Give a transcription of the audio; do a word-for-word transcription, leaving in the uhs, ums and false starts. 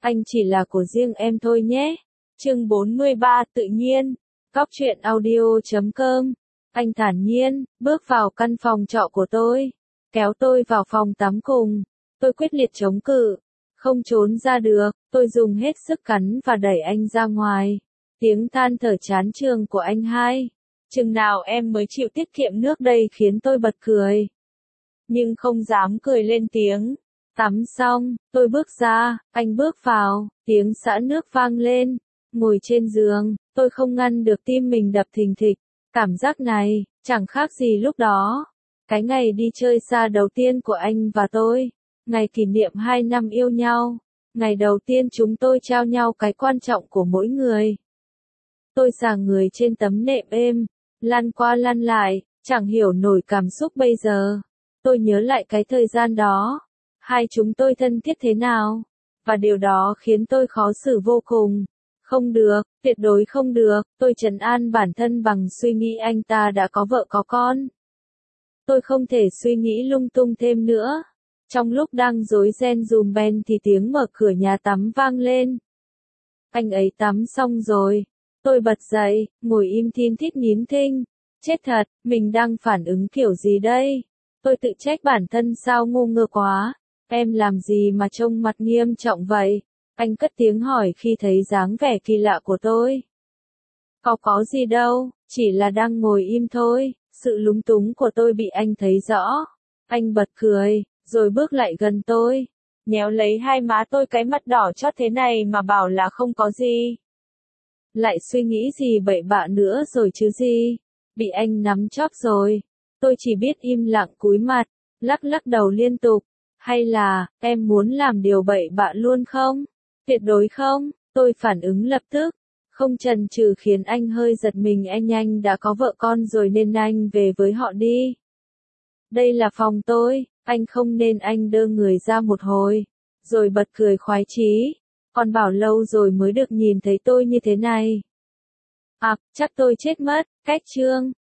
anh chỉ là của riêng em thôi nhé. Chương bốn mươi ba tự nhiên. Góc truyện audio chấm com. Anh thản nhiên, bước vào căn phòng trọ của tôi, kéo tôi vào phòng tắm cùng. Tôi quyết liệt chống cự, không trốn ra được, tôi dùng hết sức cắn và đẩy anh ra ngoài. Tiếng than thở chán chường của anh hai. Chừng nào em mới chịu tiết kiệm nước đây khiến tôi bật cười. Nhưng không dám cười lên tiếng. Tắm xong, tôi bước ra, anh bước vào, tiếng xả nước vang lên. Ngồi trên giường, tôi không ngăn được tim mình đập thình thịch. Cảm giác này, chẳng khác gì lúc đó. Cái ngày đi chơi xa đầu tiên của anh và tôi. Ngày kỷ niệm hai năm yêu nhau. Ngày đầu tiên chúng tôi trao nhau cái quan trọng của mỗi người. Tôi sàng người trên tấm nệm êm, lăn qua lăn lại, chẳng hiểu nổi cảm xúc bây giờ. Tôi nhớ lại cái thời gian đó. Hai chúng tôi thân thiết thế nào. Và điều đó khiến tôi khó xử vô cùng. Không được, tuyệt đối không được, tôi trấn an bản thân bằng suy nghĩ anh ta đã có vợ có con. Tôi không thể suy nghĩ lung tung thêm nữa. Trong lúc đang rối ren dùm ben thì tiếng mở cửa nhà tắm vang lên. Anh ấy tắm xong rồi. Tôi bật dậy, ngồi im thin thít nín thinh. Chết thật, mình đang phản ứng kiểu gì đây? Tôi tự trách bản thân sao ngu ngơ quá. Em làm gì mà trông mặt nghiêm trọng vậy? Anh cất tiếng hỏi khi thấy dáng vẻ kỳ lạ của tôi. Có có gì đâu, chỉ là đang ngồi im thôi. Sự lúng túng của tôi bị anh thấy rõ. Anh bật cười, rồi bước lại gần tôi. Nhéo lấy hai má tôi cái mặt đỏ chót thế này mà bảo là không có gì. Lại suy nghĩ gì bậy bạ nữa rồi chứ gì. Bị anh nắm chóp rồi. Tôi chỉ biết im lặng cúi mặt, lắc lắc đầu liên tục. Hay là, em muốn làm điều bậy bạ luôn không? Tuyệt đối không, tôi phản ứng lập tức. Không chần chừ khiến anh hơi giật mình, anh anh đã có vợ con rồi nên anh về với họ đi. Đây là phòng tôi, anh không nên. Anh đơ người ra một hồi, rồi bật cười khoái chí. Còn bảo lâu rồi mới được nhìn thấy tôi như thế này. À, chắc tôi chết mất, cách chương.